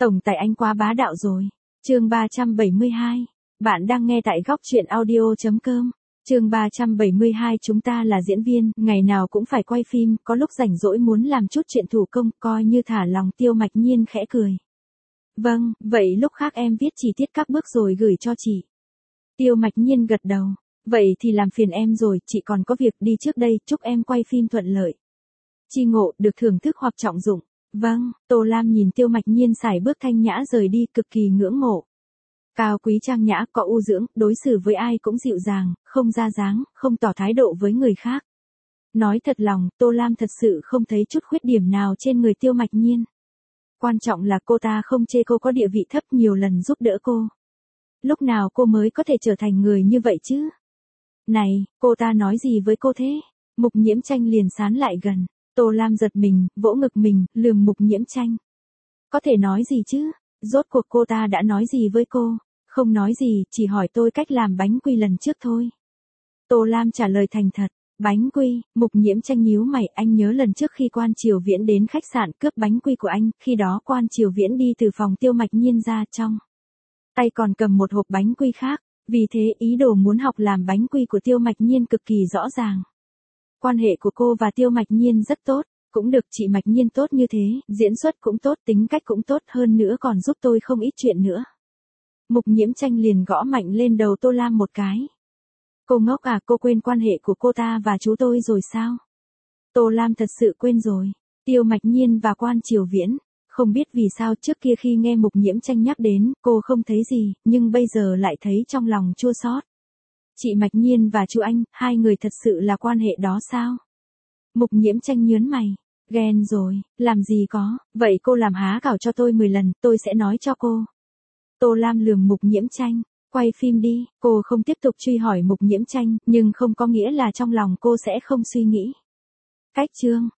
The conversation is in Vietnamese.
Tổng tài anh quá bá đạo rồi. Chương 372. Bạn đang nghe tại góc truyện audio.com. Chương 372 chúng ta là diễn viên, ngày nào cũng phải quay phim, có lúc rảnh rỗi muốn làm chút chuyện thủ công, coi như thả lòng. Tiêu Mạch Nhiên khẽ cười. Vâng, vậy lúc khác em viết chi tiết các bước rồi gửi cho chị. Tiêu Mạch Nhiên gật đầu. Vậy thì làm phiền em rồi, chị còn có việc đi trước đây, chúc em quay phim thuận lợi. Chi ngộ, được thưởng thức hoặc trọng dụng. Vâng, Tô Lam nhìn Tiêu Mạch Nhiên sải bước thanh nhã rời đi, cực kỳ ngưỡng mộ. Cao quý trang nhã, có ưu dưỡng, đối xử với ai cũng dịu dàng, không ra dáng, không tỏ thái độ với người khác. Nói thật lòng, Tô Lam thật sự không thấy chút khuyết điểm nào trên người Tiêu Mạch Nhiên. Quan trọng là cô ta không chê cô có địa vị thấp, nhiều lần giúp đỡ cô. Lúc nào cô mới có thể trở thành người như vậy chứ? Này, cô ta nói gì với cô thế? Mục Nhiễm Tranh liền sán lại gần. Tô Lam giật mình, vỗ ngực mình, lườm Mục Nhiễm Tranh. Có thể nói gì chứ? Rốt cuộc cô ta đã nói gì với cô? Không nói gì, chỉ hỏi tôi cách làm bánh quy lần trước thôi. Tô Lam trả lời thành thật. Bánh quy, Mục Nhiễm Tranh nhíu mày, anh nhớ lần trước khi Quan Triều Viễn đến khách sạn cướp bánh quy của anh, khi đó Quan Triều Viễn đi từ phòng Tiêu Mạch Nhiên ra trong tay còn cầm một hộp bánh quy khác, vì thế ý đồ muốn học làm bánh quy của Tiêu Mạch Nhiên cực kỳ rõ ràng. Quan hệ của cô và Tiêu Mạch Nhiên rất tốt, cũng được chị Mạch Nhiên tốt như thế, diễn xuất cũng tốt, tính cách cũng tốt, hơn nữa còn giúp tôi không ít chuyện nữa. Mục Nhiễm Tranh liền gõ mạnh lên đầu Tô Lam một cái. Cô ngốc à, cô quên quan hệ của cô ta và chú tôi rồi sao? Tô Lam thật sự quên rồi. Tiêu Mạch Nhiên và Quan Triều Viễn. Không biết vì sao trước kia khi nghe Mục Nhiễm Tranh nhắc đến, cô không thấy gì, nhưng bây giờ lại thấy trong lòng chua xót. Chị Mạch Nhiên và chú anh, hai người thật sự là quan hệ đó sao? Mục Nhiễm Tranh nhớn mày. Ghen rồi, làm gì có, vậy cô làm há cảo cho tôi 10 lần, tôi sẽ nói cho cô. Tô Lam lườm Mục Nhiễm Tranh. Quay phim đi, cô không tiếp tục truy hỏi Mục Nhiễm Tranh, nhưng không có nghĩa là trong lòng cô sẽ không suy nghĩ. Cách chương.